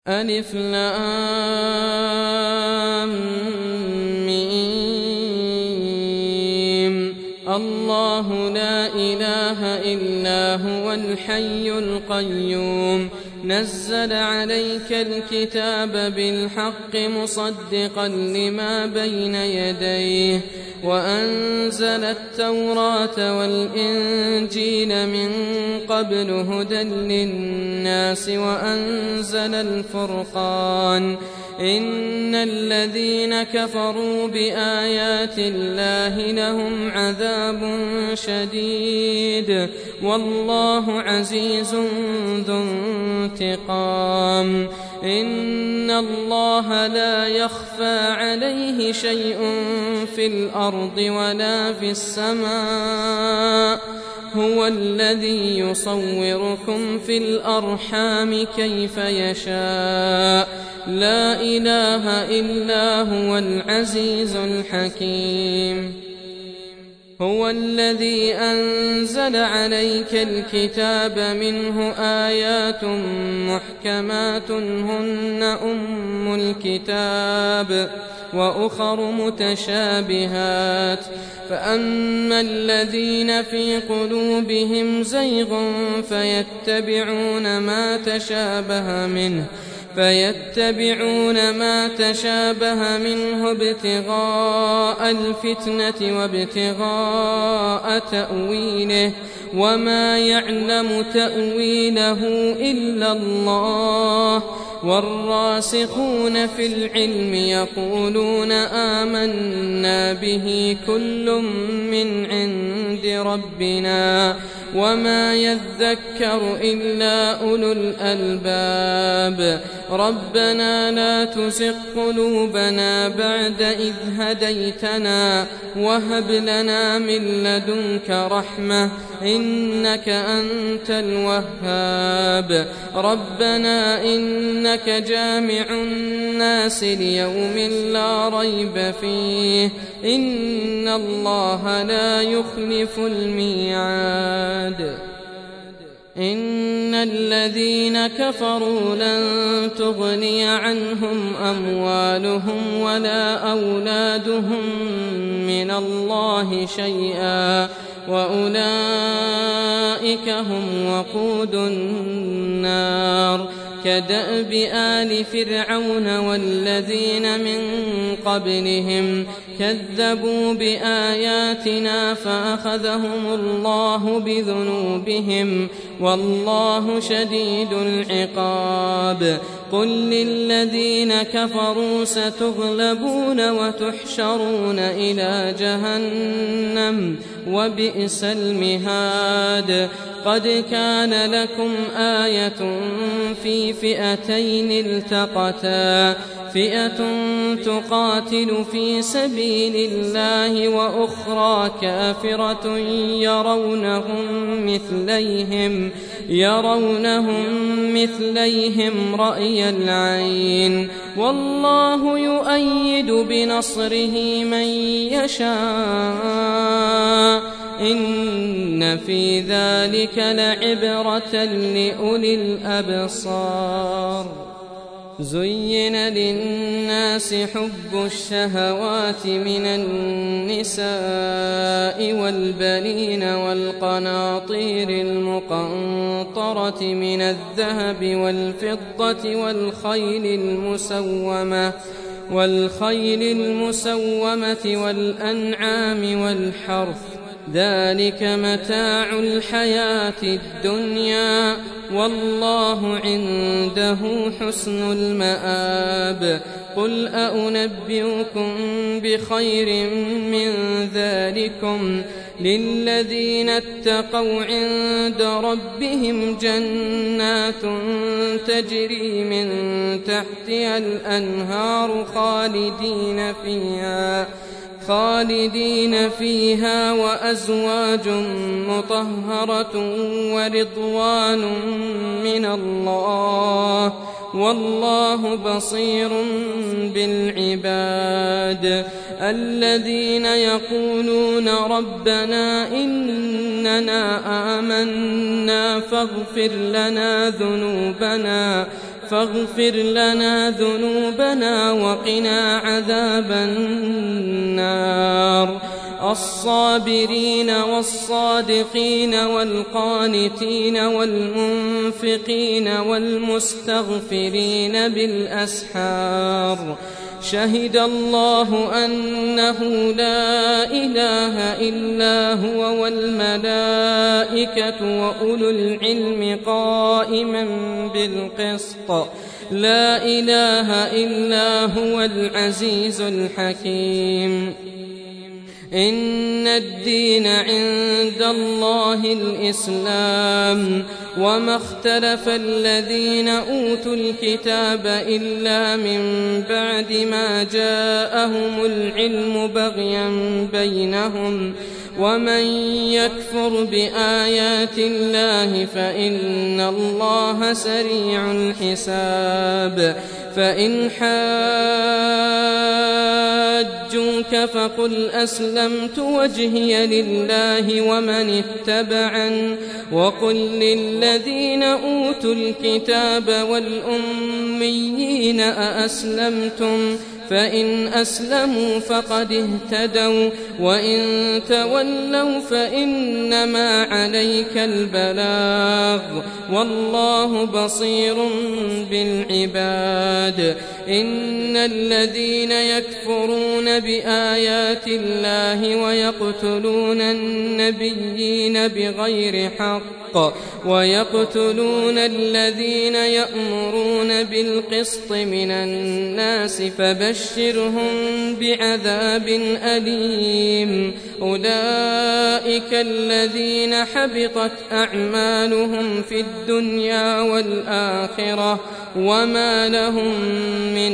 ألف لام ميم. الله لا إله إلا هو الحي القيوم نزل عليك الكتاب بالحق مصدقا لما بين يديه وأنزل التوراة والإنجيل من قبل هدى للناس وأنزل الفرقان إن الذين كفروا بآيات الله لهم عذاب شديد والله عزيز ذو انتقام إن الله لا يخفى عليه شيء في الأرض ولا في السماء هو الذي يصوركم في الأرحام كيف يشاء لا إله إلا هو العزيز الحكيم هو الذي أنزل عليك الكتاب منه آيات محكمات هن أم الكتاب وأخر متشابهات فأما الذين في قلوبهم زيغ فيتبعون ما تشابه منه ابتغاء الفتنة وابتغاء تأويله وما يعلم تأويله إلا الله والراسخون في العلم يقولون آمنا به كل من عند ربنا وما يذكر إلا أولو الألباب ربنا لا تزغ قلوبنا بعد إذ هديتنا وهب لنا من لدنك رحمة إنك أنت الوهاب ربنا إنك جامع الناس ليوم لا ريب فيه إن الله لا يخلف الميعاد إن الذين كفروا لن تغني عنهم أموالهم ولا أولادهم من الله شيئا وأولئك هم وقود النار كدأب آل فرعون والذين من قبلهم كذبوا بآياتنا فأخذهم الله بذنوبهم والله شديد العقاب قل للذين كفروا ستغلبون وتحشرون إلى جهنم وبئس المهاد قد كان لكم آية في فئتين التقتا فئة تقاتل في سبيل الله وأخرى كافرة يرونهم مثليهم رأي العين والله يؤيد بنصره من يشاء إن في ذلك لعبرة لأولي الأبصار زين للناس حب الشهوات من النساء والبنين والقناطير المقنطرة من الذهب والفضة والخيل المسومة والأنعام والحرث ذلك متاع الحياة الدنيا والله عنده حسن المآب قل أنبئكم بخير من ذلكم للذين اتقوا عند ربهم جنات تجري من تحتها الأنهار خالدين فيها وأزواج مطهرة ورضوان من الله والله بصير بالعباد الذين يقولون ربنا إننا آمنا فاغفر لنا ذنوبنا فاغفر لنا ذنوبنا وقنا عذاب النار. الصابرين والصادقين والقانتين والمنفقين والمستغفرين بالأسحار شهد الله أنه لا إله إلا هو والملائكة وأولو العلم قائما بالقسط لا إله إلا هو العزيز الحكيم. إن الدين عند الله الإسلام وما اختلف الذين أوتوا الكتاب إلا من بعد ما جاءهم العلم بغيا بينهم ومن يكفر بآيات الله فإن الله سريع الحساب. فإن حاجوك فقل أسلمت وجهي لله ومن اتبعن وقل للذين أوتوا الكتاب والأميين أأسلمتم فإن أسلموا فقد اهتدوا وإن تولوا فإنما عليك البلاغ والله بصير بالعباد. إن الذين يكفرون بآيات الله ويقتلون النبيين بغير حق ويقتلون الذين يأمرون بالقسط من الناس فبشرهم بعذاب أليم. أولئك الذين حبطت أعمالهم في الدنيا والآخرة وما لهم من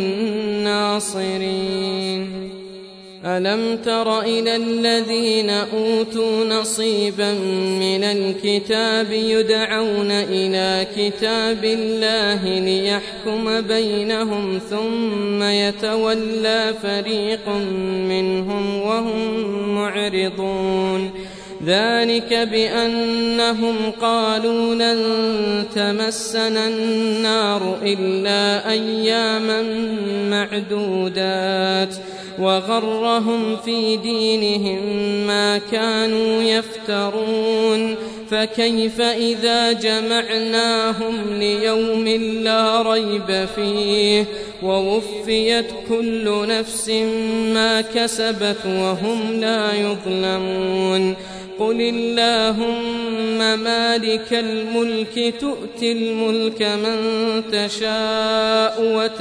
ناصرين. ألم تر إلى الذين أوتوا نصيبا من الكتاب يدعون إلى كتاب الله ليحكم بينهم ثم يتولى فريق منهم وهم معرضون. ذلك بأنهم قالوا لن تمسنا النار إلا أياما معدودات وغرهم في دينهم ما كانوا يفترون. فكيف إذا جمعناهم ليوم لا ريب فيه ووفيت كل نفس ما كسبت وهم لا يظلمون. قل اللهم مالك الملك تؤتي الملك من تشاء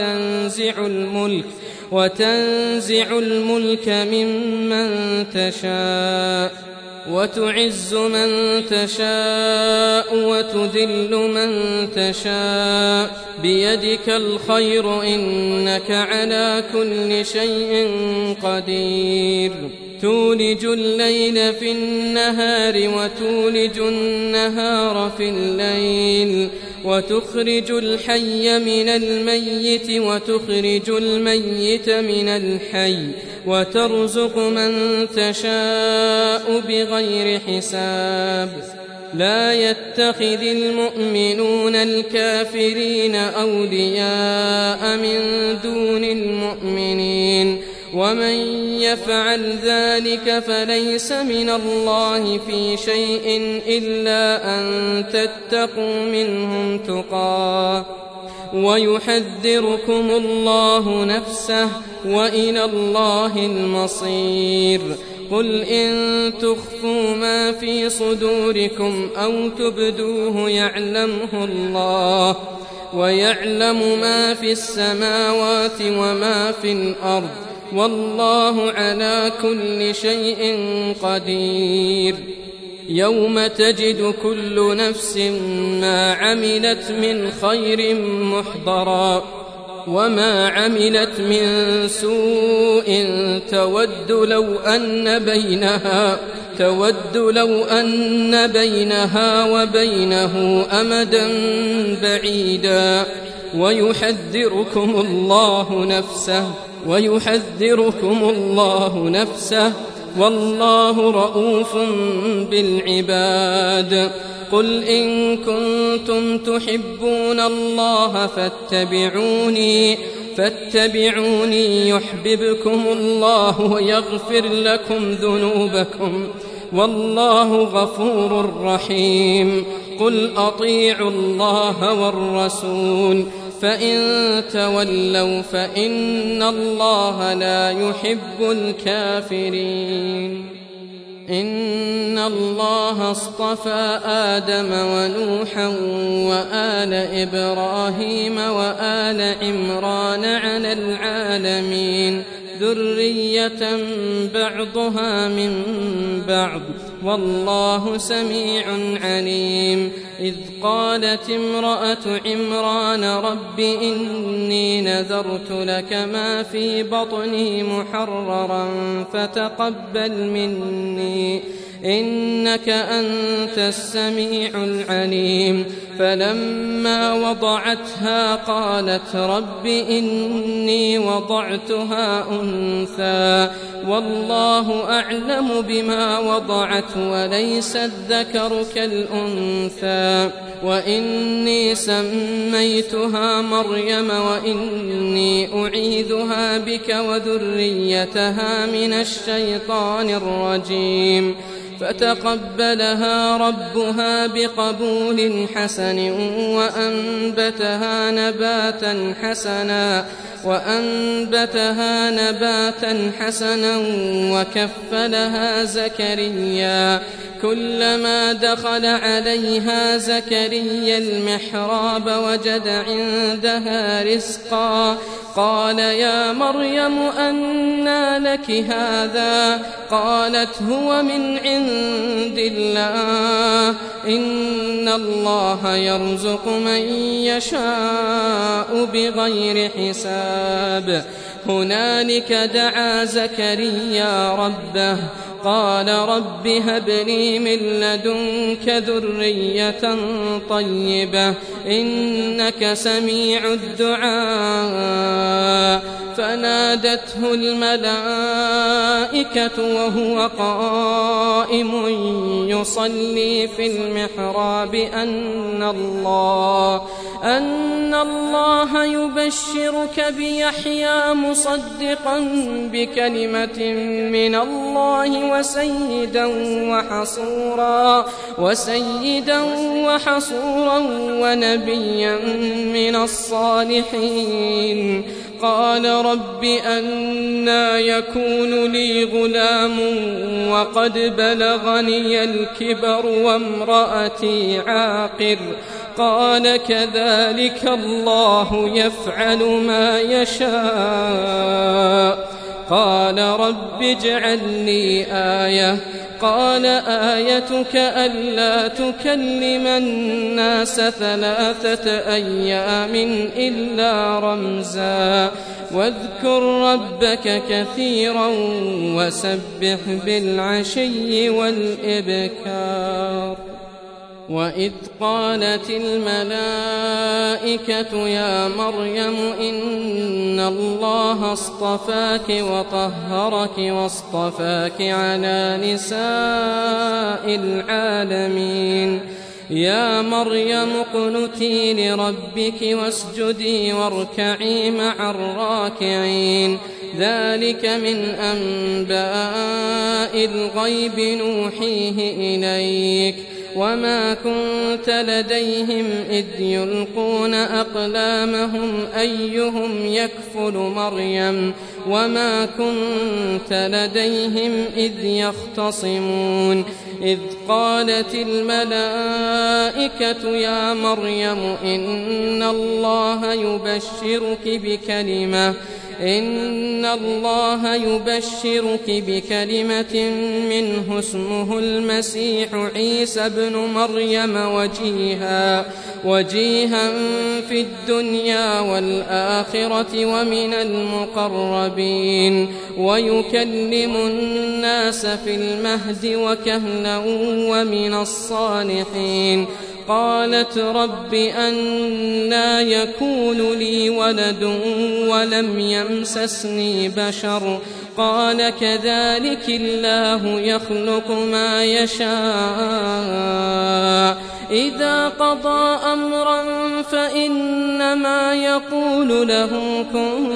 وتنزع الملك ممن تشاء وتعز من تشاء وتذل من تشاء بيدك الخير إنك على كل شيء قدير. تولج الليل في النهار وتولج النهار في الليل وتخرج الحي من الميت وتخرج الميت من الحي وترزق من تشاء بغير حساب. لا يتخذ المؤمنون الكافرين أولياء من دون المؤمنين ومن يفعل ذلك فليس من الله في شيء إلا أن تتقوا منهم تقاه ويحذركم الله نفسه وإلى الله المصير. قل إن تخفوا ما في صدوركم أو تبدوه يعلمه الله ويعلم ما في السماوات وما في الأرض والله على كل شيء قدير. يوم تجد كل نفس ما عملت من خير محضرا وما عملت من سوء تود لو أن بينها وبينه أمدا بعيدا ويحذركم الله نفسه والله رؤوف بالعباد. قل إن كنتم تحبون الله فاتبعوني يحببكم الله ويغفر لكم ذنوبكم والله غفور رحيم. قل أطيعوا الله والرسول فإن تولوا فإن الله لا يحب الكافرين. إن الله اصطفى آدم ونوحا وآل إبراهيم وآل عمران على العالمين ذرية بعضها من بعض والله سميع عليم. إذ قالت امرأة عمران رب إني نذرت لك ما في بطني محررا فتقبل مني إنك أنت السميع العليم. فلما وضعتها قالت رب إني وضعتها أنثى والله أعلم بما وضعت وليس الذكر كالأنثى وإني سميتها مريم وإني أعيذها بك وذريتها من الشيطان الرجيم. فتقبلها ربها بقبول حسن وأنبتها نباتا حسنا وكفلها زكريا. كلما دخل عليها زكريا المحراب وجد عندها رزقا قال يا مريم أنى لك هذا؟ قالت هو من عند الله إن الله يرزق من يشاء بغير حساب. هنالك دعا زكريا ربه قال رب هب لي من لدنك ذرية طيبة إنك سميع الدعاء. فنادته الملائكة وهو قائم يصلي في المحراب أن الله يبشرك بيحيى مصدقا بكلمة من الله وسيدا وحصورا ونبيا من الصالحين. قال رب أنى يكون لي غلام وقد بلغني الكبر وامرأتي عاقر؟ قال كذلك الله يفعل ما يشاء. قال رب اجعل لي آية. قال آيتك ألا تكلم الناس 3 أيام إلا رمزا واذكر ربك كثيرا وسبح بالعشي والإبكار. وإذ قالت الملائكة يا مريم إن الله اصطفاك وطهرك واصطفاك على نساء العالمين. يا مريم اقنتي لربك واسجدي واركعي مع الراكعين. ذلك من أنباء الغيب نوحيه إليك وما كنت لديهم إذ يلقون أقلامهم أيهم يكفل مريم وما كنت لديهم إذ يختصمون. إذ قالت الملائكة يا مريم إن الله يبشرك بكلمة منه اسمه المسيح عيسى ابن مريم وجيها في الدنيا والآخرة ومن المقربين ويكلم الناس في المهد وكهلا ومن الصالحين. قالت رب أنى يكون لي ولد ولم يمسسني بشر قال كذلك الله يخلق ما يشاء إذا قضى أمرا فإنما يقول له كن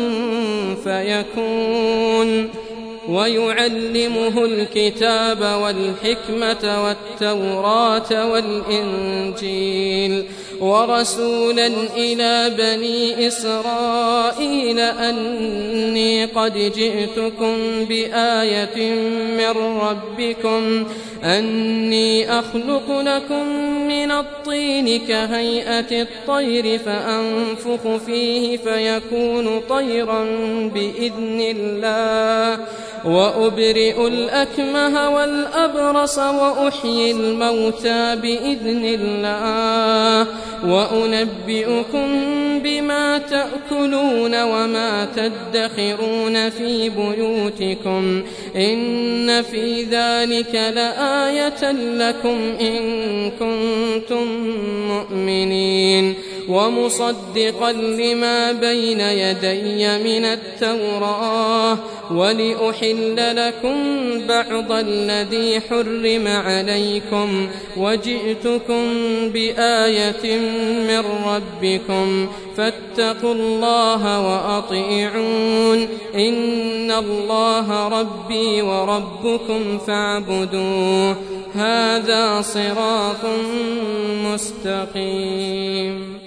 فيكون ويعلمه الكتاب والحكمة والتوراة والإنجيل ورسولا إلى بني إسرائيل أني قد جئتكم بآية من ربكم أني أخلق لكم من الطين كهيئة الطير فأنفخ فيه فيكون طيرا بإذن الله وأبرئ الأكمه والأبرص وأحيي الموتى بإذن الله وأنبئكم بما تأكلون وما تدخرون في بيوتكم إن في ذلك لآية لكم إن كنتم مؤمنين ومصدقا لما بين يدي من التوراة ولأحل لكم بعض الذي حرم عليكم وجئتكم بآية من ربكم فاتقوا الله وأطيعون إن الله ربي وربكم فاعبدوه هذا صراط مستقيم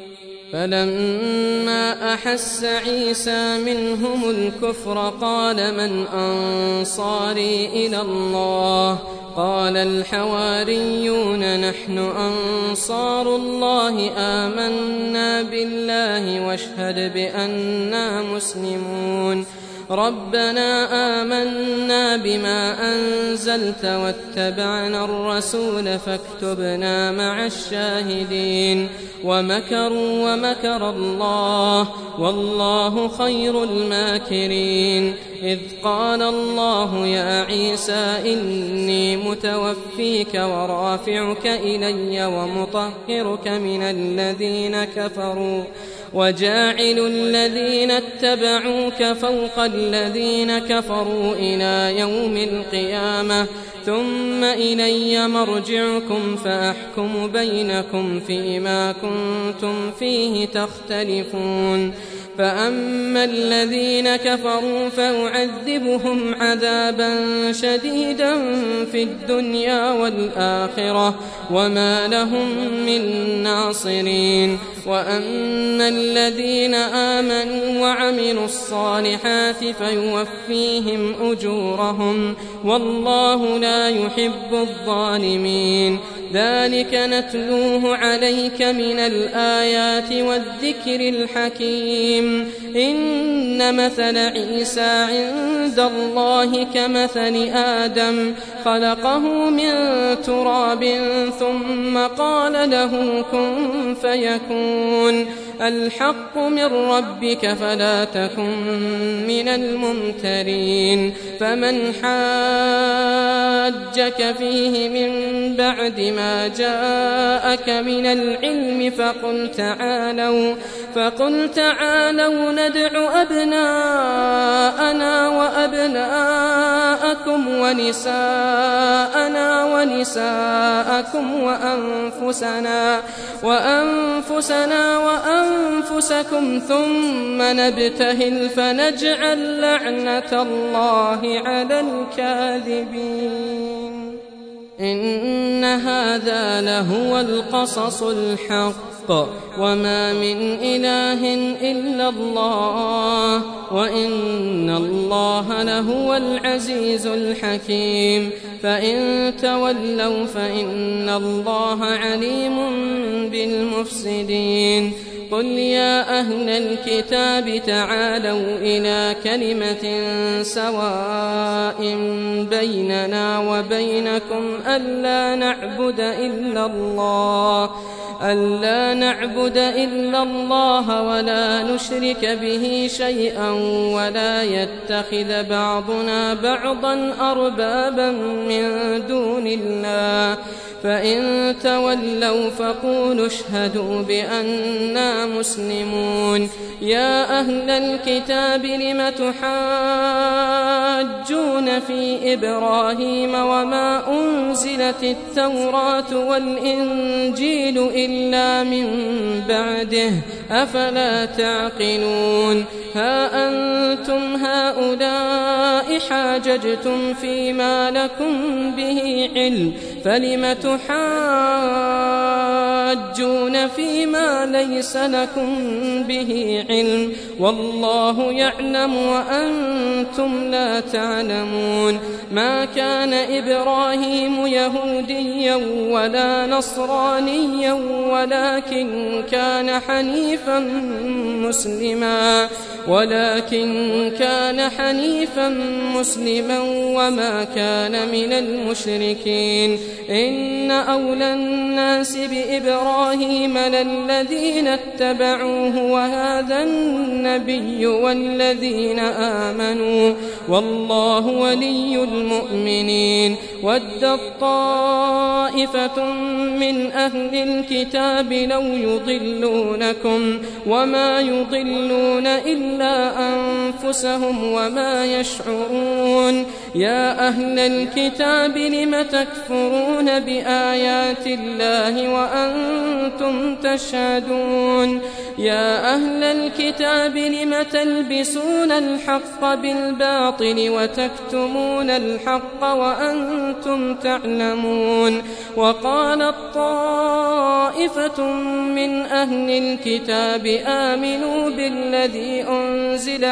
فلما أحس عيسى منهم الكفر قال من أنصاري إلى الله قال الحواريون نحن أنصار الله آمنا بالله واشهد بأننا مسلمون ربنا آمنا بما أنزلت واتبعنا الرسول فاكتبنا مع الشاهدين ومكروا ومكر الله والله خير الماكرين إذ قال الله يا عيسى إني متوفيك ورافعك إلي ومطهرك من الذين كفروا وجاعل الذين اتبعوك فوق الذين كفروا إلى يوم القيامة ثم إلي مرجعكم فأحكم بينكم فيما كنتم فيه تختلفون فأما الذين كفروا فأعذبهم عذابا شديدا في الدنيا والآخرة وما لهم من ناصرين وأما الذين آمنوا وعملوا الصالحات فيوفيهم أجورهم والله لا يحب الظالمين ذلك نتلوه عليك من الآيات والذكر الحكيم إن مثل عيسى عند الله كمثل آدم خلقه من تراب ثم قال له كن فيكون الحق من ربك فلا تكن من الممترين فمن حاجك فيه من بعد ما جاءك من العلم فقل تعالوا ندع أبناءنا وأبناءكم ونساءنا ونساءكم وأنفسنا وأنفسكم ثم نبتهل فنجعل لعنة الله على الكاذبين إن هذا لهو القصص الحق وما من إله إلا الله وإن الله لهو العزيز الحكيم فإن تولوا فإن الله عليم بالمفسدين قل يا أهل الكتاب تعالوا إلى كلمة سواء بيننا وبينكم ألا ألا نعبد إلا الله ولا نشرك به شيئا ولا يتخذ بعضنا بعضا أربابا من دون الله فإن تولوا فقولوا اشهدوا بأننا مسلمون يا أهل الكتاب لم تحاجون في إبراهيم وما أنزلت التوراة والإنجيل إلا من بعده أفلا تعقلون ها أنتم هؤلاء حاججتم فيما لكم به علم فلم تحاجون فيما ليس لكم به علم والله يعلم وأنتم لا تعلمون ما كان إبراهيم يهوديا ولا نصرانيا ولكن كان حنيفا مسلما وما كان من المشركين إن أولى الناس بإبراهيم للذين اتبعوه وهذا النبي والذين آمنوا والله ولي المؤمنين ودت طائفة من أهل الكتاب لو يضلونكم وما يضلون إلا أنفسهم وما يشعرون يا أهل الكتاب لم تكفرون بآيات الله وأنتم تشهدون يا أهل الكتاب لم تلبسون الحق بالباطل وتكتمون الحق وأنتم تعلمون وقالت طائفة من أهل الكتاب آمنوا بالذي أنزل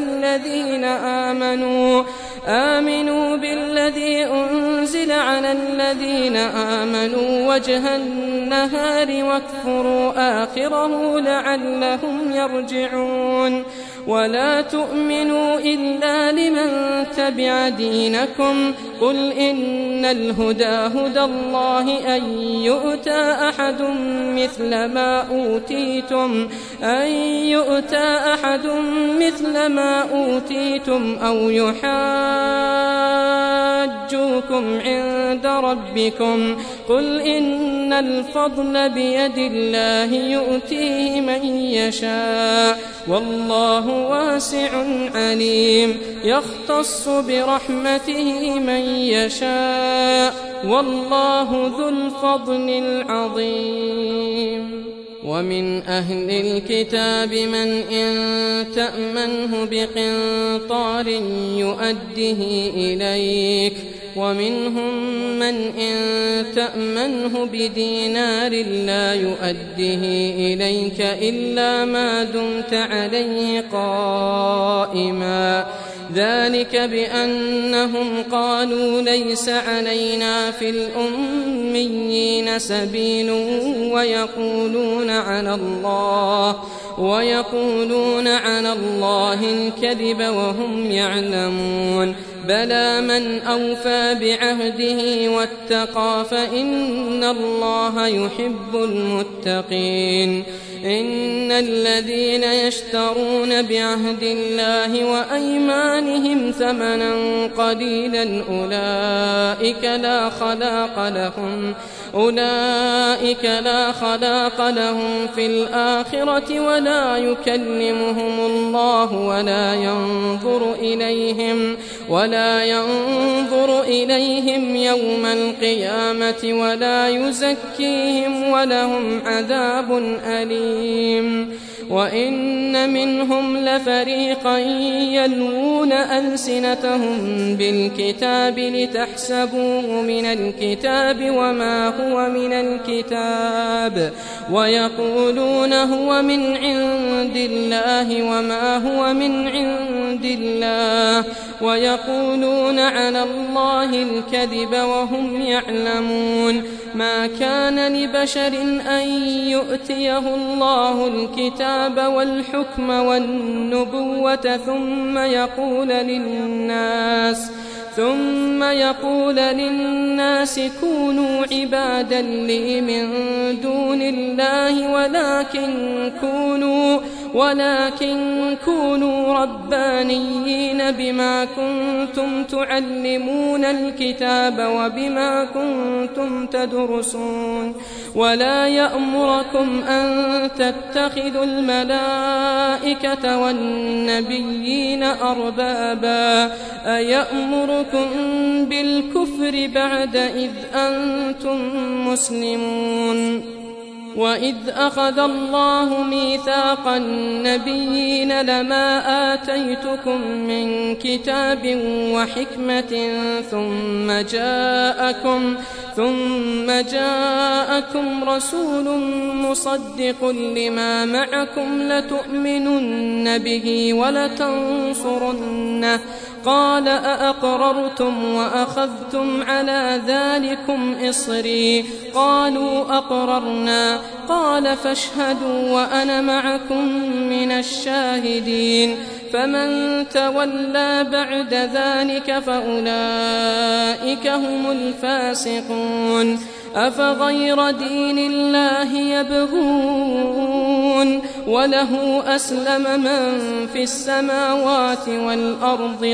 على الذين آمنوا وجه النهار واكفروا آخره لعلهم يرجعون ولا تؤمنوا إلا لمن تبع دينكم قل إن الهدى هدى الله أن يؤتى أحد مثل ما أوتيتم أو يحاجوكم عند ربكم قل إن الفضل بيد الله يؤتيه من يشاء والله واسع عليم يختص برحمته من يشاء والله ذو الفضل العظيم ومن أهل الكتاب من إن تأمنه بقنطار يؤده إليك ومنهم من إن تأمنه بدينار لا يؤده إليك إلا ما دمت عليه قائما ذلك بأنهم قالوا ليس علينا في الأميين سبيل ويقولون على الله الكذب وهم يعلمون بلى من أوفى بعهده واتقى فإن الله يحب المتقين إن الذين يشترون بعهد الله وأيمانهم ثمنا قليلا أولئك لا خلاق لهم في الآخرة ولا يكلمهم الله ولا ينظر إليهم يوم القيامة ولا يزكيهم ولهم عذاب أليم وإن منهم لفريقا يلوون ألسنتهم بالكتاب لتحسبوه من الكتاب وما هو من الكتاب ويقولون هو من عند الله وما هو من عند الله ويقولون على الله الكذب وهم يعلمون ما كان لبشر أن يؤتيه الله الكتاب والحكم والنبوة ثم يقول للناس كونوا عبادا لي من دون الله ولكن كونوا ربانيين بما كنتم تعلمون الكتاب وبما كنتم تدرسون ولا يأمركم أن تتخذوا الملائكة والنبيين أربابا أيأمركم بالكفر بعد إذ أنتم مسلمون وإذ أخذ الله ميثاق النبيين لما آتيتكم من كتاب وحكمة ثم جاءكم رسول مصدق لما معكم لتؤمنن به ولتنصرنه قال أأقررتم وأخذتم على ذلكم إصري قالوا أقررنا قال فاشهدوا وأنا معكم من الشاهدين فمن تولى بعد ذلك فأولئك هم الفاسقون أفغير دين الله يبغون وله أسلم من في السماوات والأرض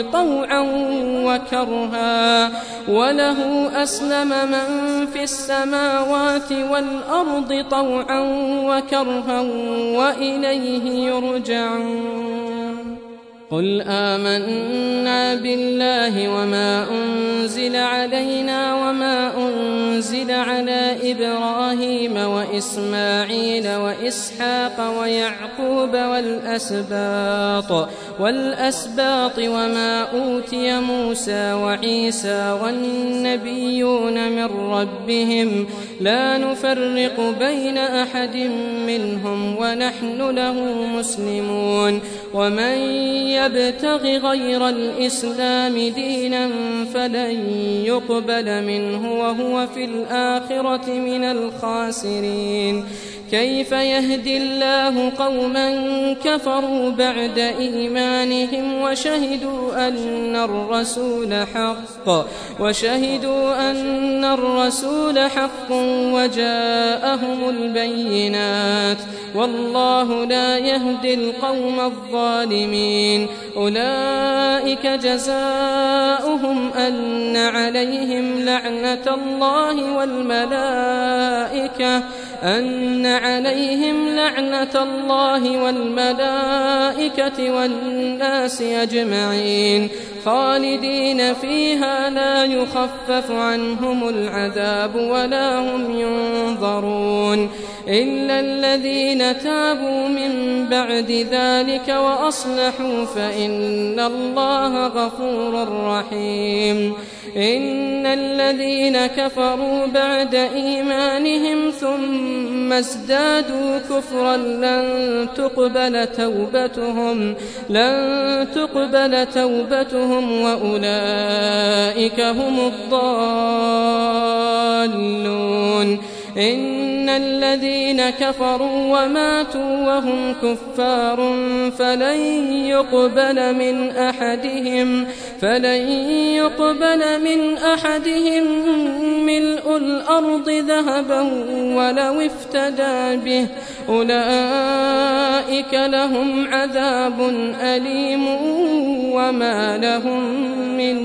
طوعا وكرها وإليه يرجعون قل آمنا بالله وما أنزل علينا وما أنزل على إبراهيم وإسماعيل وإسحاق ويعقوب والأسباط وما أوتي موسى وعيسى والنبيون من ربهم لا نفرق بين أحد منهم ونحن له مسلمون ومن يبتغ غير الإسلام دينا فلن يقبل منه وهو في الآخرة من الخاسرين كيف يهدي الله قوما كفروا بعد إيمانهم وشهدوا أن الرسول حق وجاءهم البينات والله لا يهدي القوم الظالمين أولئك جزاؤهم أن عليهم لعنة الله والملائكة والناس أجمعين خالدين فيها لا يخفف عنهم العذاب ولا هم ينظرون إلا الذين تابوا من بعد ذلك وأصلحوا فإن الله غفور رحيم إن الذين كفروا بعد إيمانهم ثم ازدادوا كفرا لن تقبل توبتهم وأولئك هم الضالون إن الذين كفروا وماتوا وهم كفار فلن يقبل من أحدهم ملء الأرض ذهبا ولو افتدى به أولئك لهم عذاب أليم وما لهم من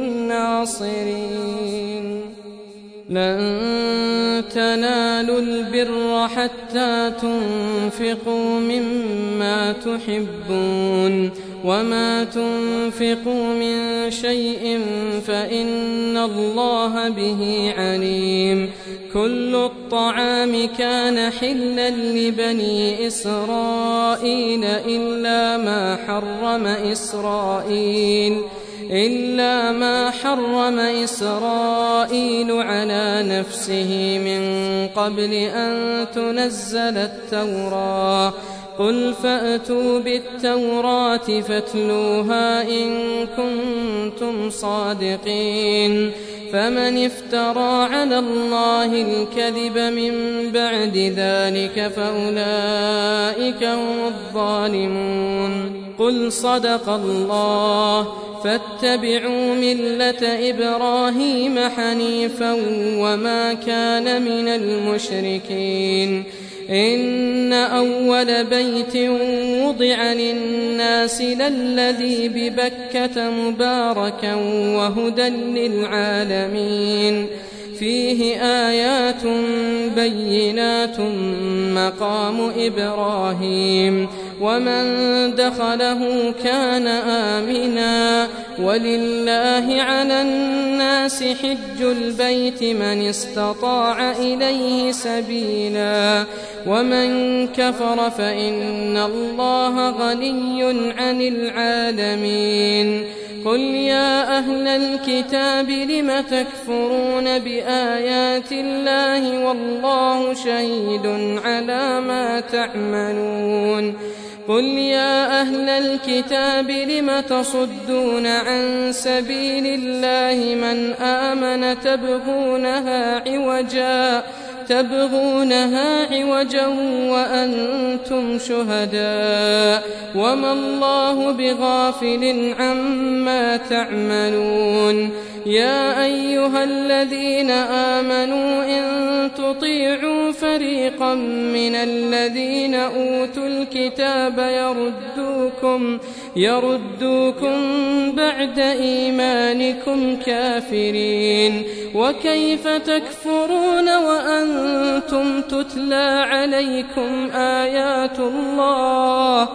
ناصرين لن تنالوا البر حتى تنفقوا مما تحبون وما تنفقوا من شيء فإن الله به عليم كل الطعام كان حلا لبني إسرائيل إلا ما حرم إسرائيل على نفسه من قبل أن تنزل التوراة قل فأتوا بالتوراة فاتلوها إن كنتم صادقين فمن افترى على الله الكذب من بعد ذلك فأولئك هم الظالمون قل قل صدق الله فاتبعوا ملة إبراهيم حنيفا وما كان من المشركين إن أول بيت وضع للناس للذي ببكة مباركا وهدى للعالمين فيه آيات بينات مقام إبراهيم ومن دخله كان آمنا ولله على الناس حج البيت من استطاع إليه سبيلا ومن كفر فإن الله غني عن العالمين قل يا أهل الكتاب لم تكفرون بآيات الله والله شهيد على ما تعملون قل يا أهل الكتاب لم تصدون عن سبيل الله من آمن تبغونها عوجا وأنتم شهداء وما الله بغافل عما تعملون يا أيها الذين آمنوا إن تطيعوا فريقا من الذين أوتوا الكتاب يردوكم بعد إيمانكم كافرين وكيف تكفرون وأنتم تتلى عليكم آيات الله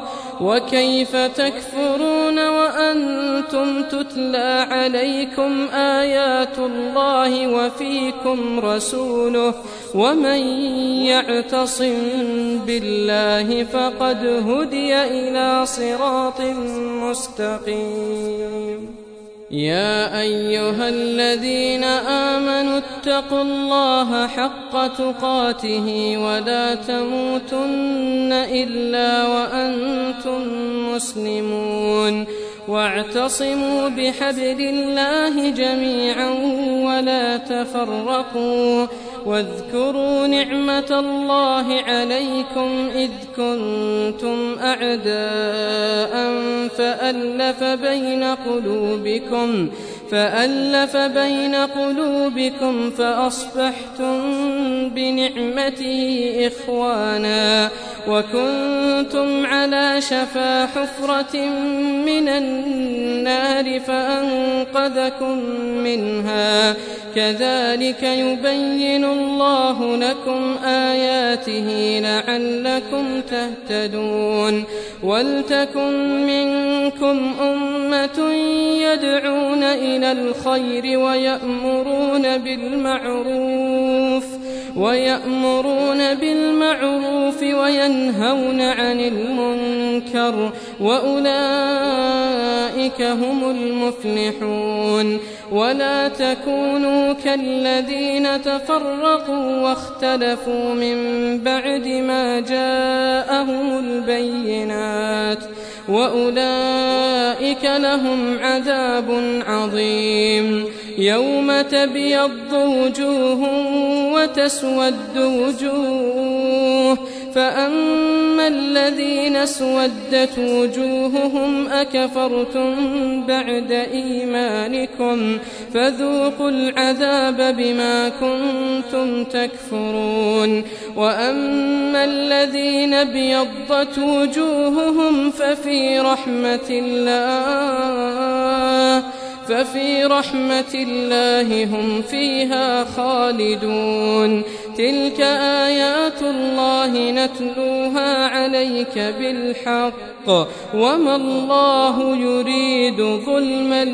وفيكم رسوله ومن يعتصم بالله فقد هدي إلى صراط مستقيم يا أيها الذين آمنوا اتقوا الله حق تقاته ولا تموتن إلا وأنتم مسلمون واعتصموا بحبل الله جميعا ولا تفرقوا واذكروا نعمة الله عليكم إذ كنتم أعداء فألف بين قلوبكم فأصبحتم بنعمته إخوانا وكنتم على شفا حفرة من النار فأنقذكم منها كذلك يبين الله لكم آياته لعلكم تهتدون ولتكن منكم أمة يدعون إلى الخير ويأمرون بالمعروف وينهون عن المنكر وأولئك هم المفلحون ولا تكونوا كالذين تفرقوا واختلفوا من بعد ما جاءهم البينات وأولئك لهم عذاب عظيم يوم تبيض وجوه وتسود وجوه فأما الذين اسودت وجوههم أكفرتم بعد إيمانكم فذوقوا العذاب بما كنتم تكفرون وأما الذين ابيضت وجوههم ففي رحمة الله هم فيها خالدون تلك آيات الله نتلوها عليك بالحق وما الله يريد ظلما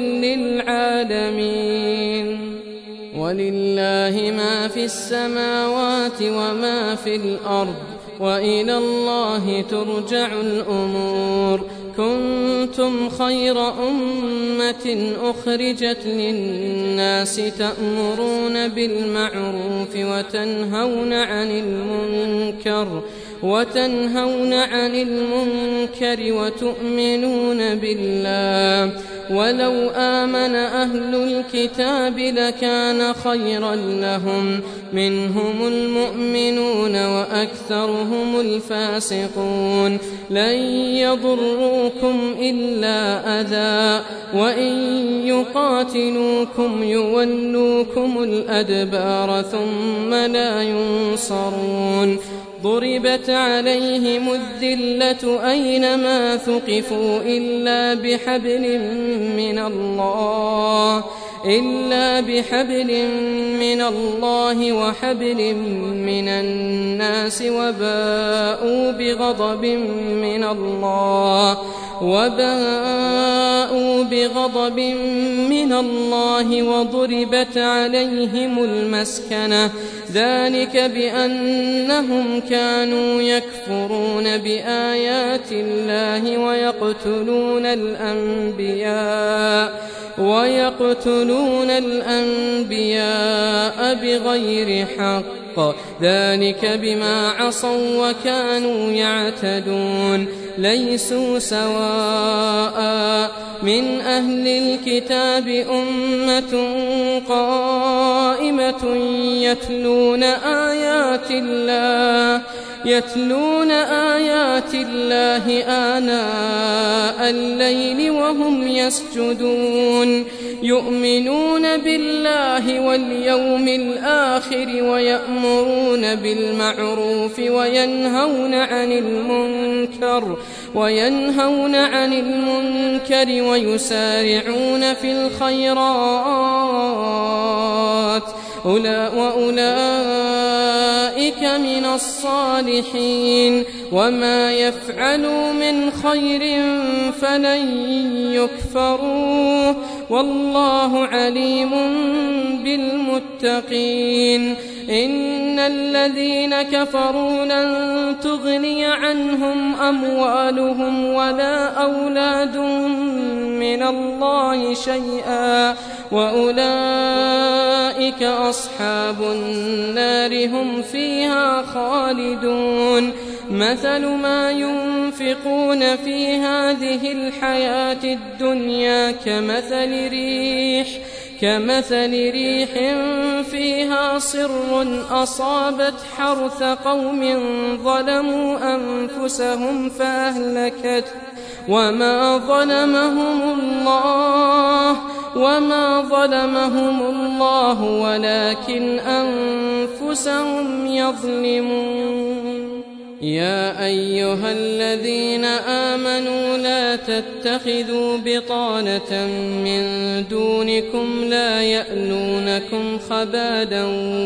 للعالمين ولله ما في السماوات وما في الأرض وإلى الله ترجع الأمور كنتم خير أمة أخرجت للناس تأمرون بالمعروف وتنهون عن المنكر وتنهون عن المنكر وتؤمنون بالله. ولو آمن أهل الكتاب لكان خيرا لهم، منهم المؤمنون وأكثرهم الفاسقون. لن يضروكم إلا أذى، وإن يقاتلوكم يولوكم الأدبار ثم لا ينصرون. ضربت عليهم الذلة أينما ثقفوا إلا بحبل من الله وحبل من الناس، وباءوا بغضب من الله وضربت عليهم المسكنة. ذلك بأنهم كانوا يكفرون بآيات الله ويقتلون الأنبياء بغير حق. ذلك بما عصوا وكانوا يعتدون. ليسوا سواء من أهل الكتاب أمة قائمة يتلون آيات الله آناء الليل وهم يسجدون، يؤمنون بالله واليوم الآخر ويأمرون بالمعروف وينهون عن المنكر ويسارعون في الخيرات، وأولئك من الصالحين. وما يفعلوا من خير فلن يكفروه، والله عليم بالمتقين. إن الذين كفروا لن تغني عنهم أموالهم ولا أولادهم من الله شيئا، وأولئك أصحاب النار هم فيها خالدون. مثل ما ينفقون في هذه الحياة الدنيا كمثل ريح فيها صر أصابت حرث قوم ظلموا أنفسهم فأهلكت، وما ظلمهم الله ولكن أنفسهم يظلمون. يا أيها الذين آمنوا لا تتخذوا بطانة من دونكم لا يألونكم خبالا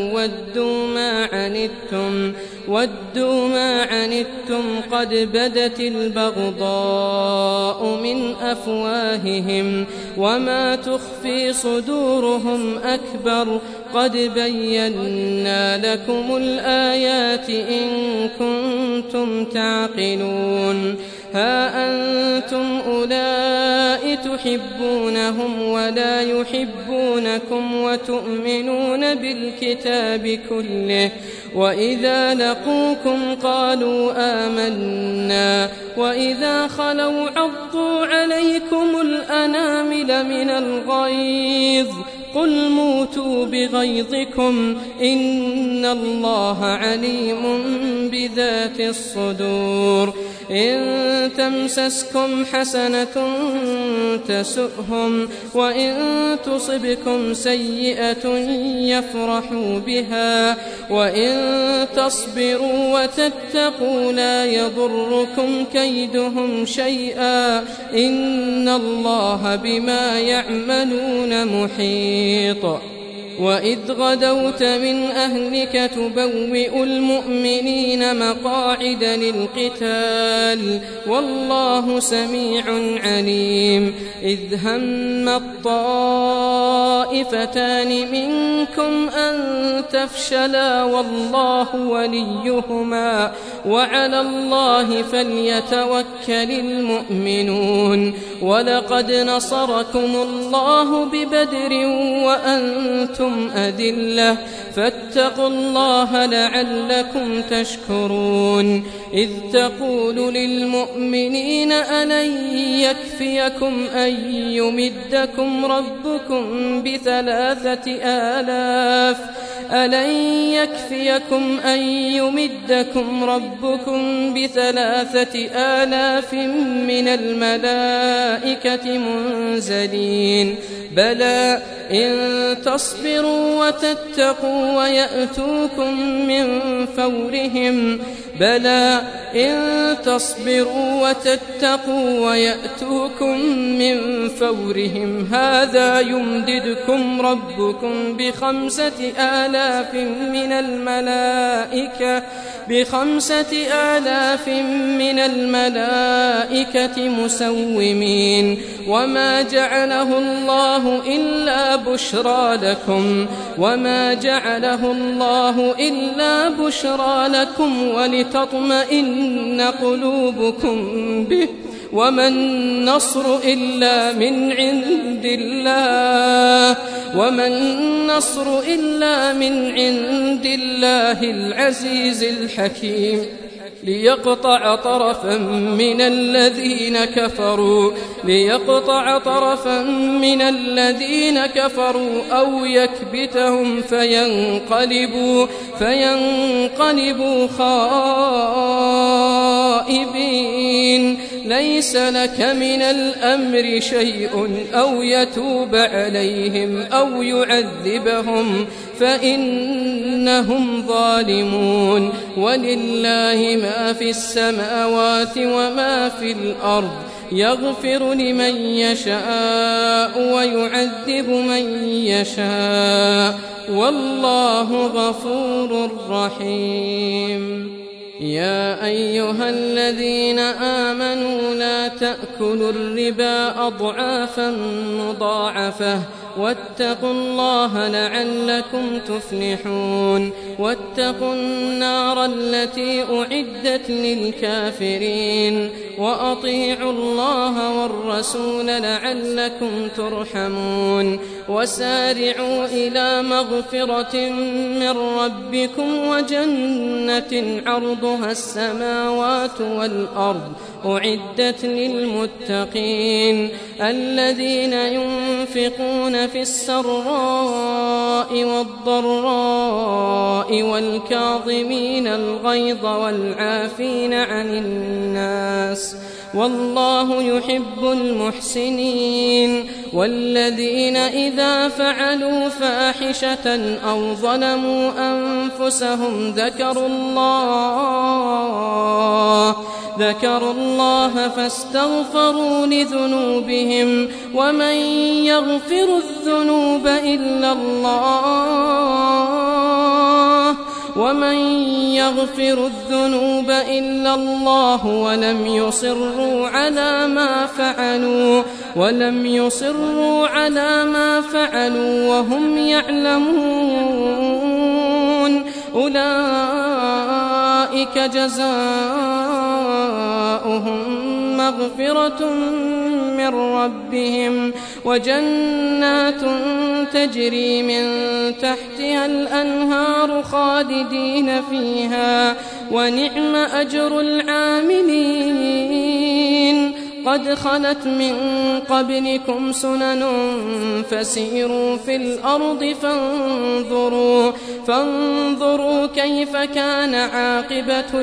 ودوا ما عنتم قد بدت البغضاء من أفواههم وما تخفي صدورهم أكبر. قد بينا لكم الآيات إن كنتم تعقلون. ها أنتم أولئك تحبونهم ولا يحبونكم وتؤمنون بالكتاب كله، وإذا لقوكم قالوا آمنا وإذا خلوا عضوا عليكم الأنامل من الغيظ. قل موتوا بغيظكم إن الله عليم بذات الصدور. إن تمسسكم حسنة تسؤهم وإن تصبكم سيئة يفرحوا بها وإن تصبروا وتتقوا لا يضركم كيدهم شيئا إن الله بما يعملون محيط. وإذ غدوت من أهلك تبوئ المؤمنين مقاعد للقتال والله سميع عليم. إذ هم الطائفتان منكم أن تفشلا والله وليهما وعلى الله فليتوكل المؤمنون. ولقد نصركم الله ببدر وأنتم وأنتم أذلة فاتقوا الله لعلكم تشكرون إذ تقول للمؤمنين ألن يكفيكم أن يمدكم ربكم ب3,000 من الملائكة منزلين بلى إن تصبروا وتتقوا ويأتوكم من فورهم هذا يمددكم ربكم ب5,000 من الملائكة مسومين وما جعله الله إلا بشرى لكم ولتطمئن قلوبكم به وما النصر إلا من عند الله العزيز الحكيم ليقطع طرفا من الذين كفروا أو يكبتهم فينقلبوا خائبين ليس لك من الأمر شيء أو يتوب عليهم أو يعذبهم فإنهم ظالمون ولله ما في السماوات وما في الأرض يغفر لمن يشاء ويعذب من يشاء والله غفور رحيم يا أيها الذين آمنوا لا تأكلوا الربا أضعافا مضاعفة واتقوا الله لعلكم تفلحون واتقوا النار التي أعدت للكافرين وأطيعوا الله والرسول لعلكم ترحمون وسارعوا إلى مغفرة من ربكم وجنة عرضها السماوات والأرض أعدت للمتقين الذين ينفقون في السراء والضراء والكاظمين الغيظ والعافين عن الناس والله يحب المحسنين والذين إذا فعلوا فاحشة أو ظلموا أنفسهم ذكروا الله فاستغفروا لذنوبهم ومن يغفر الذنوب إلا الله ولم يصروا على ما فعلوا وهم يعلمون أولئك جزاؤهم مغفرة من ربهم وجنات تجري من تحتها الأنهار خالدين فيها ونعم أجر العاملين قد خلت من قبلكم سنن فسيروا في الأرض فانظروا كيف كان عاقبة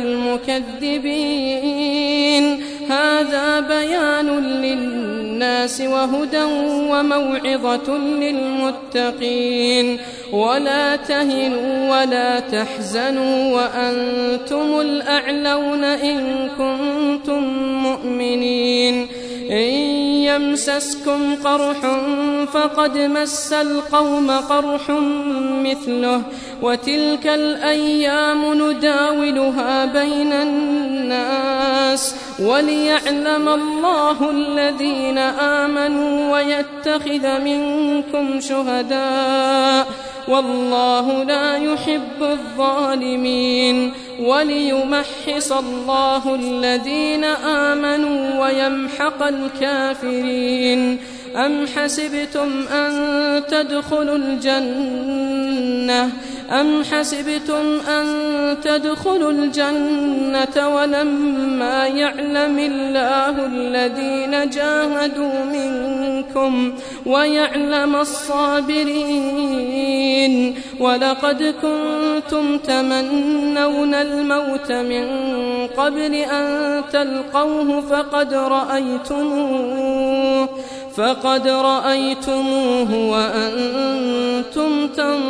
المكذبين هذا بيان للناس وهدى وموعظة للمتقين ولا تهنوا ولا تحزنوا وأنتم الأعلون إن كنتم مؤمنين إن يمسسكم قرح فقد مس القوم قرح مثله وتلك الأيام نداولها بين الناس وليعلم الله الذين آمنوا ويتخذ منكم شهداء والله لا يحب الظالمين وليمحص الله الذين آمنوا ويمحق الكافرين أم حسبتم أن تدخلوا الجنة ولما يعلم الله الذين جاهدوا منكم ويعلم الصابرين ولقد كنتم تمنون الموت من قبل أن تلقوه فقد رأيتموه وأنتم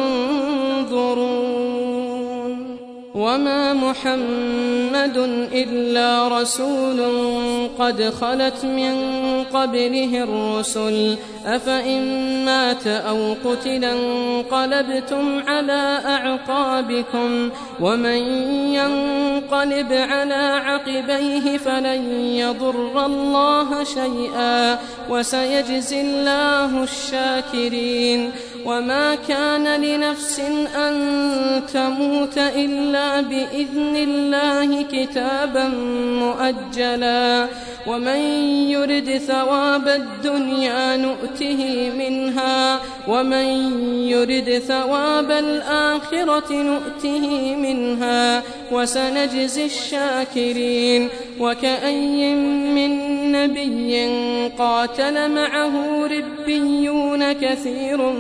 تنظرون وما محمد إلا رسول قد خلت من قبله الرسل أفإن مات أو قتل انقلبتم على أعقابكم ومن ينقلب على عقبيه فلن يضر الله شيئا وسيجزي الله الشاكرين وما كان لنفس أن تموت إلا بإذن الله كتابا مؤجلا ومن يرد ثواب الدنيا نؤته منها ومن يرد ثواب الآخرة نؤته منها وسنجزي الشاكرين وكأي من نبي قاتل معه ربيون كثير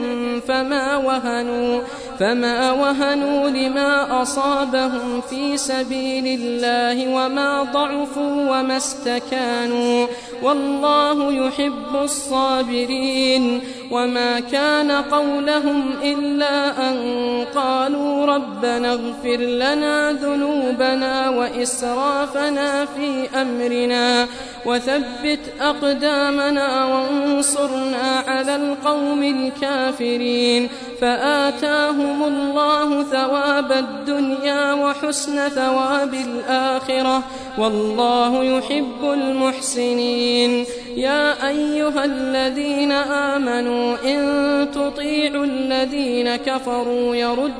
فما وهنوا لما أصابهم في سبيل الله وما ضعفوا وما استكانوا والله يحب الصابرين وما كان قولهم إلا أن قالوا ربنا اغفر لنا ذنوبنا وإسرافنا في أمرنا وثبت أقدامنا وانصرنا على القوم الكافرين فآتاهم الله ثواب الدنيا وحسن ثواب الآخرة والله يحب المحسنين يا أيها الذين آمنوا إن تطيعوا الذين كفروا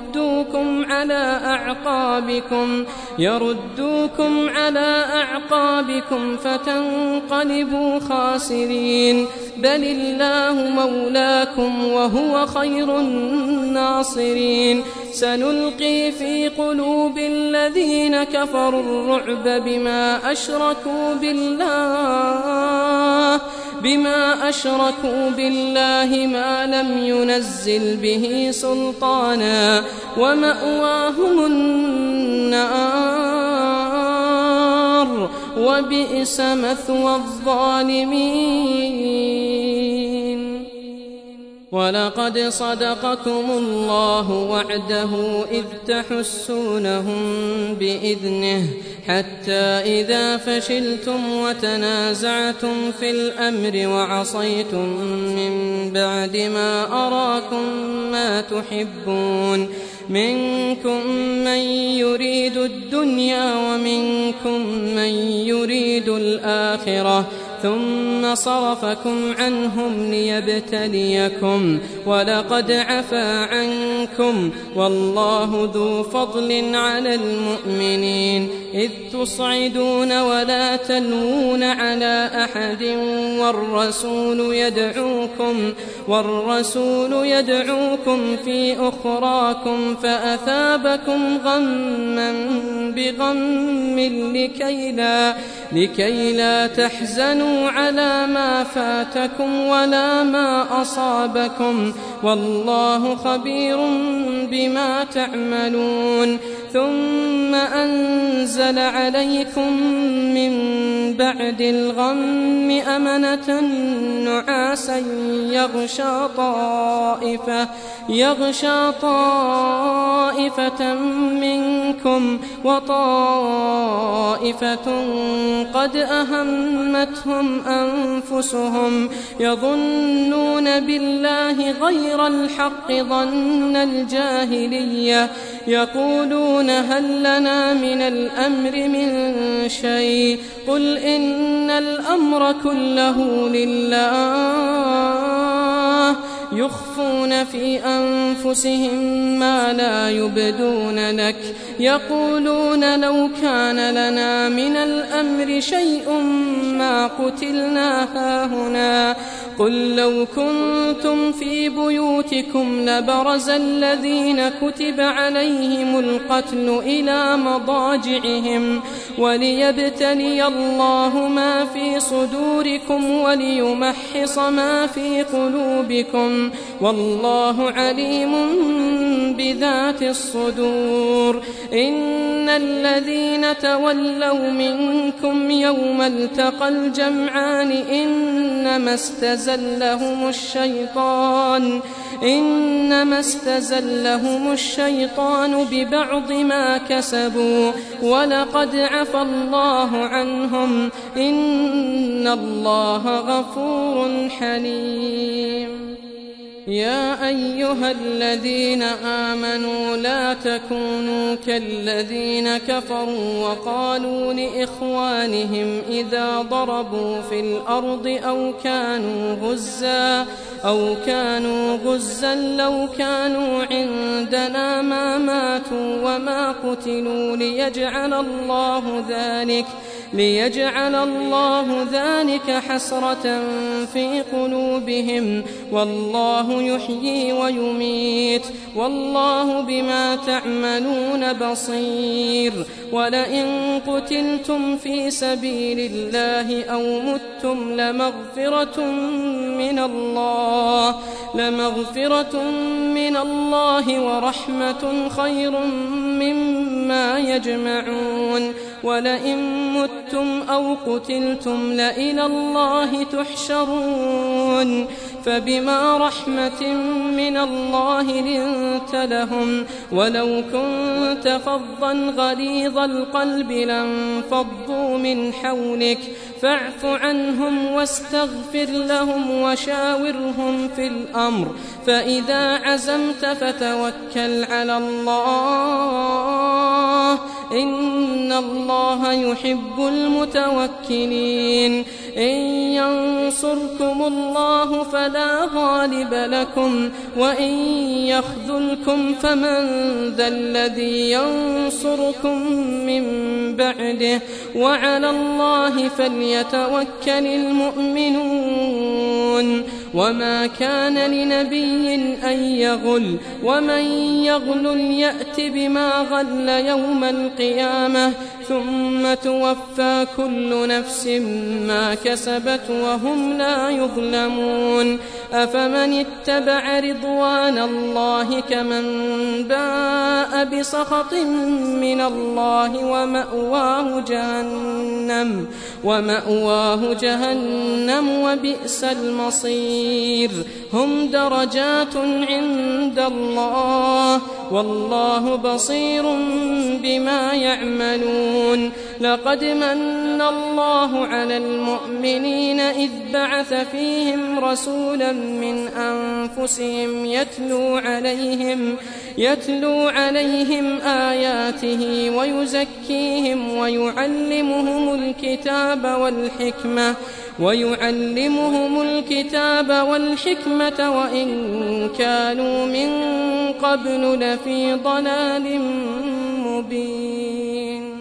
يردوكم على أعقابكم فتنقلبوا خاسرين بل الله مولاكم وهو خير الناصرين سنلقي في قلوب الذين كفروا الرعب بما أشركوا بالله ما لم ينزل به سلطانا ومأواهم النار وبئس مثوى الظالمين ولقد صدقكم الله وعده إذ تحسونهم بإذنه حتى إذا فشلتم وتنازعتم في الأمر وعصيتم من بعد ما أراكم ما تحبون منكم من يريد الدنيا ومنكم من يريد الآخرة ثم صرفكم عنهم ليبتليكم ولقد عفا عنكم والله ذو فضل على المؤمنين إذ تصعدون ولا تلوون على أحد والرسول يدعوكم في أخراكم فأثابكم غما بغم لكي لا تحزنوا على ما فاتكم ولا ما أصابكم والله خبير بما تعملون ثم أنزل عليكم من بعد الغم أمنة نعاسا يغشى طائفة منكم وطائفة قد أهمتهم أنفسهم يظنون بالله غير الحق ظن الجاهلية يقولون هل لنا من الأمر من شيء قل إن الأمر كله لله يخفون في أنفسهم ما لا يبدون لك يقولون لو كان لنا من الأمر شيء ما قتلنا هاهنا قل لو كنتم في بيوتكم لبرز الذين كتب عليهم القتل إلى مضاجعهم وليبتلي الله ما في صدوركم وليمحص ما في قلوبكم والله عليم بذات الصدور. إن الذين تولوا منكم يوم التقى الجمعان إنما استزلهم الشيطان ببعض ما كسبوا ولقد عفى الله عنهم إن الله غفور حليم. يا أيها الذين آمنوا لا تكونوا كالذين كفروا وقالوا لإخوانهم إذا ضربوا في الأرض أو كانوا غزا لو كانوا عندنا ما ماتوا وما قتلوا ليجعل الله ذلك حسرة في قلوبهم والله يحيي ويميت والله بما تعملون بصير. ولئن قتلتم في سبيل الله أو متم لمغفرة من الله ورحمة خير مما يجمعون. ولئن متم أو قتلتم لإلى الله تحشرون. فبما رحمة من الله لنت لهم ولو كنت فظا غليظ القلب لانفضوا من حولك فاعف عنهم واستغفر لهم وشاورهم في الأمر فإذا عزمت فتوكل على الله إن الله يحب المتوكلين. إن ينصركم الله فلا غالب لكم وإن يخذلكم فمن ذا الذي ينصركم من بعده وعلى الله فليتوكل المؤمنون. وما كان لنبي أن يغل ومن يغل يأت بما غل يوم القيامة ثم توفى كل نفس ما كسبت وهم لا يظلمون. أفمن اتبع رضوان الله كمن باء بسخط من الله ومأواه جهنم وبئس المصير. هم درجات عند الله والله بصير بما يعملون. لقد من الله على المؤمنين إذ بعث فيهم رسولا من أنفسهم يتلو عليهم آياته ويزكيهم ويعلمهم الكتاب والحكمة وإن كانوا من قبل لفي ضلال مبين.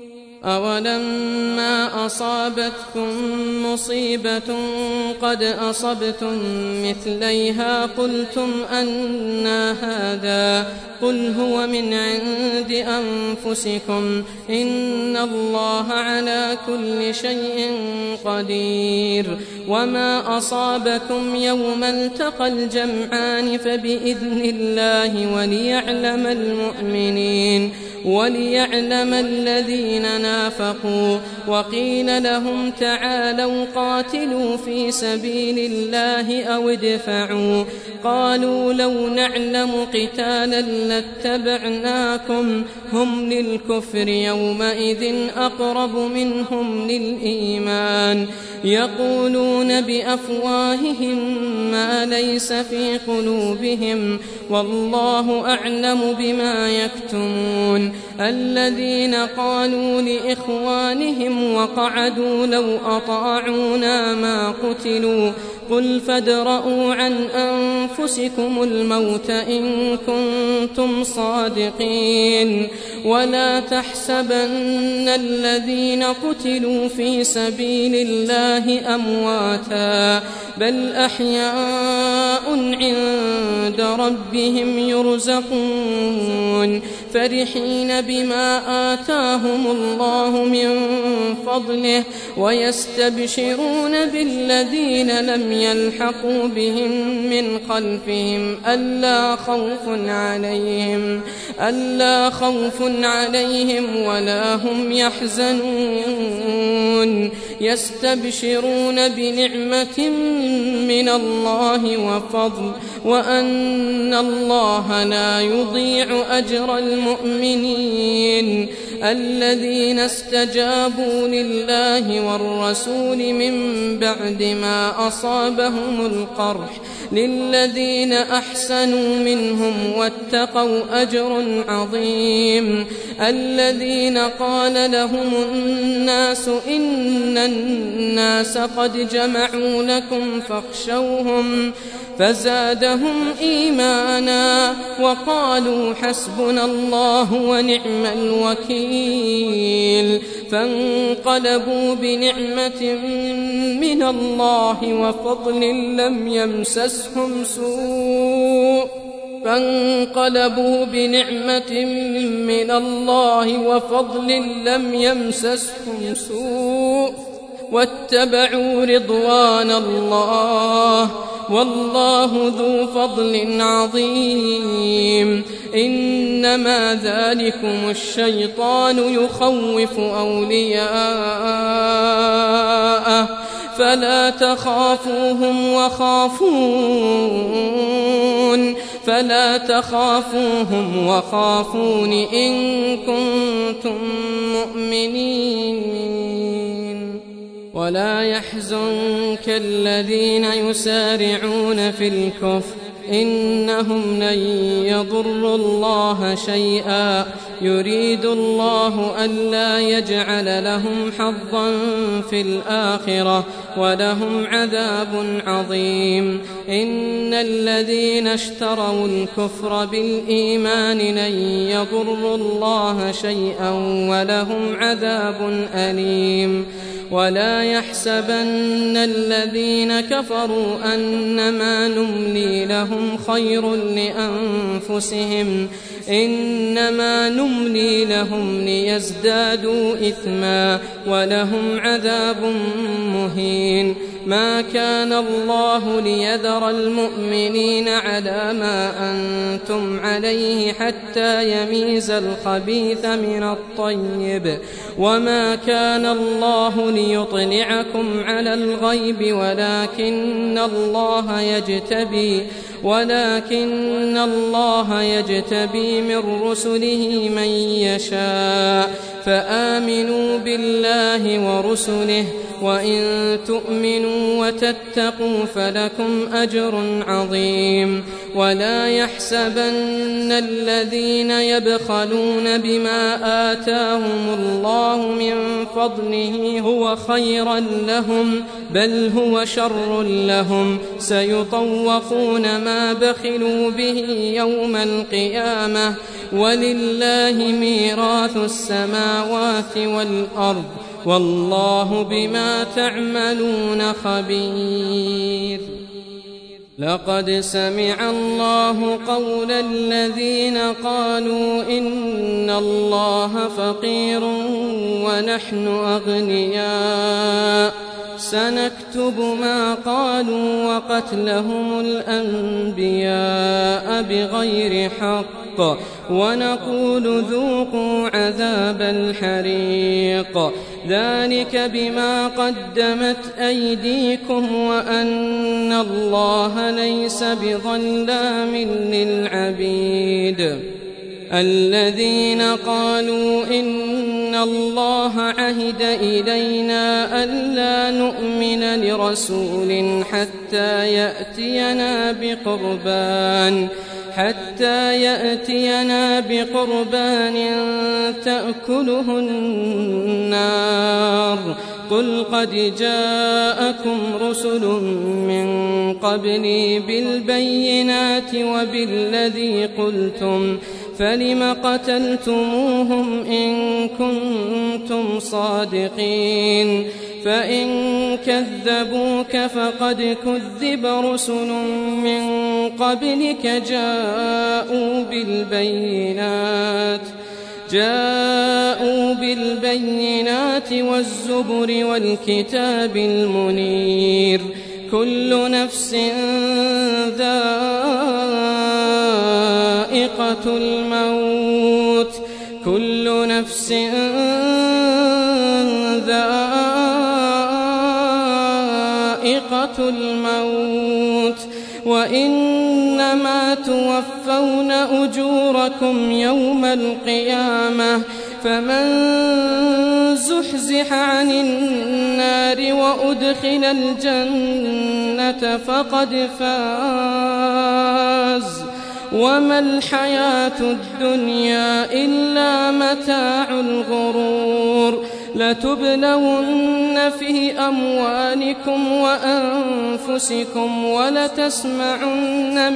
أولما أصابتكم مصيبة قد أصبتم مثليها قلتم أنى هذا قل هو من عند أنفسكم إن الله على كل شيء قدير. وما أصابكم يوم التقى الجمعان فبإذن الله وليعلم الذين نافقوا. وقيل لهم تعالوا قاتلوا في سبيل الله أو ادفعوا قالوا لو نعلم قتالا لاتبعناكم هم للكفر يومئذ أقرب منهم للإيمان يقولون بأفواههم ما ليس في قلوبهم والله أعلم بما يكتمون. الذين قالوا لإخوانهم وقعدوا لو أطاعونا ما قتلوا قل فادرءوا عن أنفسكم الموت إن كنتم صادقين. ولا تحسبن الذين قتلوا في سبيل الله الله أمواتا بل أحياء عند ربهم يرزقون فرحين بما آتاهم الله من فضله ويستبشرون بالذين لم يلحقوا بهم من خلفهم ألا خوف عليهم ولا هم يحزنون يستبشرون بنعمة من الله وفضل وأن الله لا يضيع أجر المؤمنين الذين استجابوا لله والرسول من بعد ما أصابهم القرح للذين أحسنوا منهم واتقوا أجر عظيم الذين قال لهم الناس إن الناس قد جمعوا لكم فاخشوهم فزادهم إيمانا وقالوا حسبنا الله ونعم الوكيل فانقلبوا بنعمة من الله وفضل لم يمسسهم سوء واتبعوا رضوان الله والله ذو فضل عظيم إنما ذلكم الشيطان يخوف أولياءه فلا تخافوهم وخافون إن كنتم مؤمنين ولا يحزنك الذين يسارعون في الكفر إنهم لن يضروا الله شيئا يريد الله ألا يجعل لهم حظا في الآخرة ولهم عذاب عظيم إن الذين اشتروا الكفر بالإيمان لن يضروا الله شيئا ولهم عذاب أليم ولا يحسبن الذين كفروا أنما نملي لهم خير لأنفسهم إنما نملي لهم ليزدادوا إثما ولهم عذاب مهين ما كان الله ليذر المؤمنين على ما أنتم عليه حتى يميز الخبيث من الطيب وما كان الله ليطلعكم على الغيب ولكن الله يجتبي من رسله من يشاء فآمنوا بالله ورسله وإن تؤمنوا وتتقوا فلكم أجر عظيم ولا يحسبن الذين يبخلون بما آتاهم الله من فضله هو خيرا لهم بل هو شر لهم سيطوقون ما بخلوا به يوم القيامة ولله ميراث السماوات والأرض والله بما تعملون خبير لقد سمع الله قول الذين قالوا إن الله فقير ونحن أغنياء سنكتب ما قالوا وقتلهم الأنبياء بغير حق ونقول ذوقوا عذاب الحريق ذلك بما قدمت أيديكم وأن الله ليس بظلام للعبيد الذين قالوا إن الله عهد إلينا ألا نؤمن لرسول حتى يأتينا بقربان تأكله النار قل قد جاءكم رسل من قبلي بالبينات وبالذي قلتم فلم قتلتموهم إن كنتم صادقين فإن كذبوك فقد كذب رسل من قبلك جاءوا بالبينات والزبر والكتاب المنير كل نفس ذائقة الموت وإنما توفون أجوركم يوم القيامة فمن زحزح عن النار وأدخل الجنة فقد فاز وما الحياة الدنيا إلا متاع الغرور لتبلون في أموالكم وأنفسكم ولتسمعن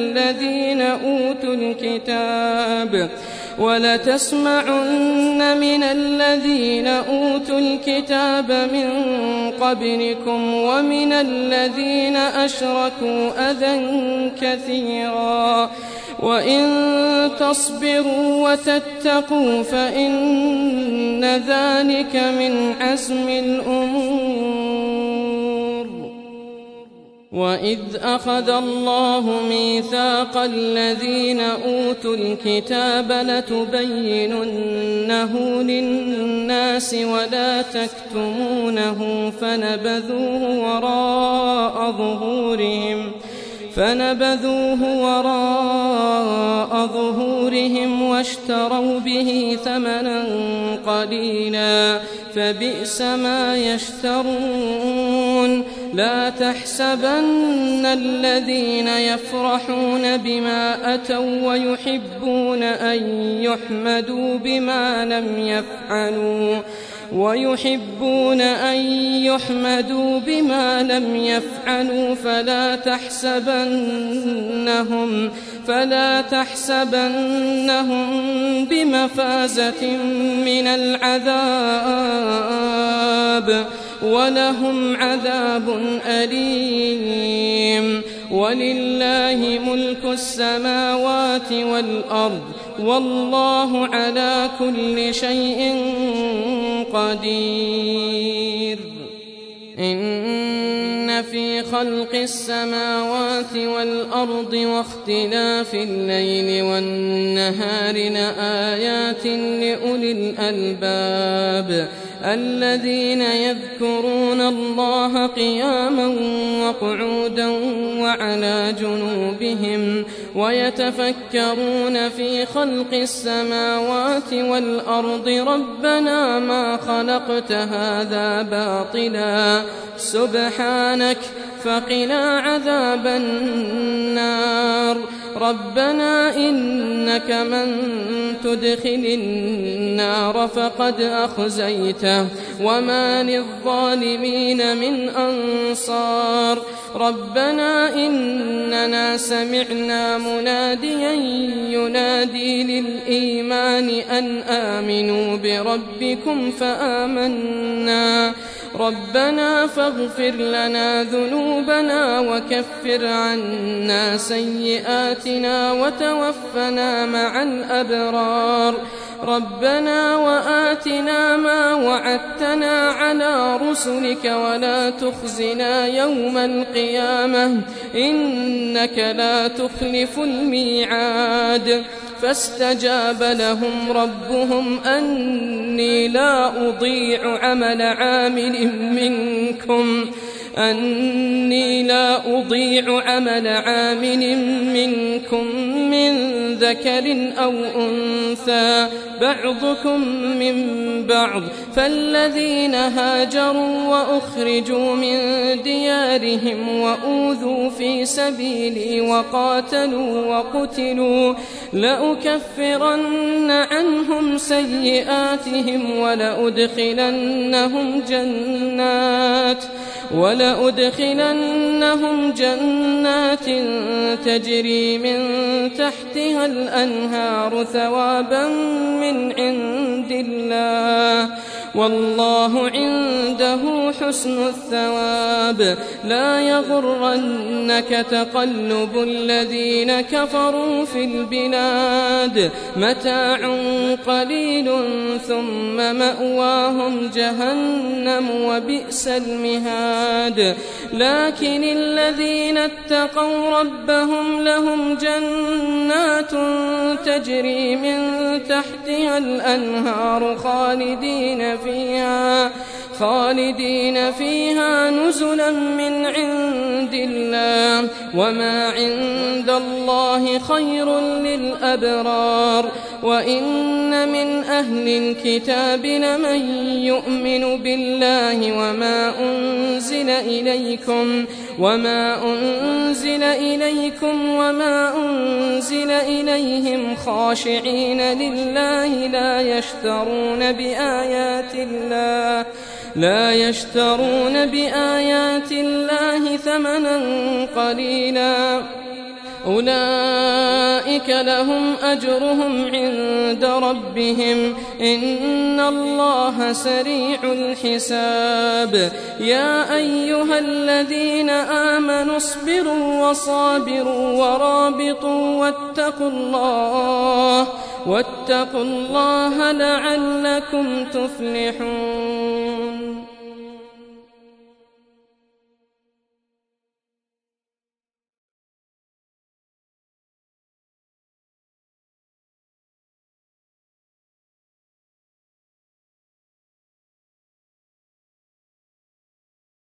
من الذين أوتوا الكتاب من قبلكم ومن الذين أشركوا أذى كثيرا وإن تصبروا وتتقوا فإن ذلك من عزم الأمور وإذ أخذ الله ميثاق الذين أوتوا الكتاب لتبيننه للناس ولا تكتمونه فنبذوه وراء ظهورهم واشتروا به ثمنا قليلا فبئس ما يشترون لا تحسبن الذين يفرحون بما أتوا ويحبون أن يحمدوا بما لم يفعلوا فلا تحسبنهم بمفازة من العذاب ولهم عذاب أليم ولله ملك السماوات والأرض والله على كل شيء قدير إن في خلق السماوات والأرض واختلاف الليل والنهار لآيات لأولي الألباب الذين يذكرون الله قياما وقعودا وعلى جنوبهم ويتفكرون في خلق السماوات والأرض ربنا ما خلقت هذا باطلا سبحانك فقنا عذاب النار ربنا إنك من تدخل النار فقد أخزيته وما للظالمين من أنصار ربنا إننا سمعنا مناديا ينادي للإيمان أن آمنوا بربكم فآمنا ربنا فاغفر لنا ذنوبنا وكفر عنا سيئاتنا وتوفنا مع الأبرار ربنا وآتنا ما وعدتنا على رسلك ولا تخزنا يوم القيامة إنك لا تخلف الميعاد فاستجاب لهم ربهم أني لا أضيع عمل عامل منكم من ذكر أو أنثى بعضكم من بعض فالذين هاجروا وأخرجوا من ديارهم وأوذوا في سبيلي وقاتلوا وقتلوا لأكفرن عنهم سيئاتهم ولأدخلنهم جنات تجري من تحتها الأنهار ثوابا من عند الله والله عنده حسن الثواب لا يغرنك تقلب الذين كفروا في البلاد متاع قليل ثم مأواهم جهنم وبئس المهاد لكن الذين اتقوا ربهم لهم جنات تجري من تحتها الأنهار خالدين فيها نزلا من عند الله وما عند الله خير للأبرار وإن من أهل الكتاب لمن يؤمن بالله وما أنزل إليكم وما أنزل إليهم خاشعين لله لا يشترون بآيات الله ثمنا قليلا أولئك لهم أجرهم عند ربهم إن الله سريع الحساب يا أيها الذين آمنوا اصبروا وصابروا ورابطوا واتقوا الله لعلكم تفلحون.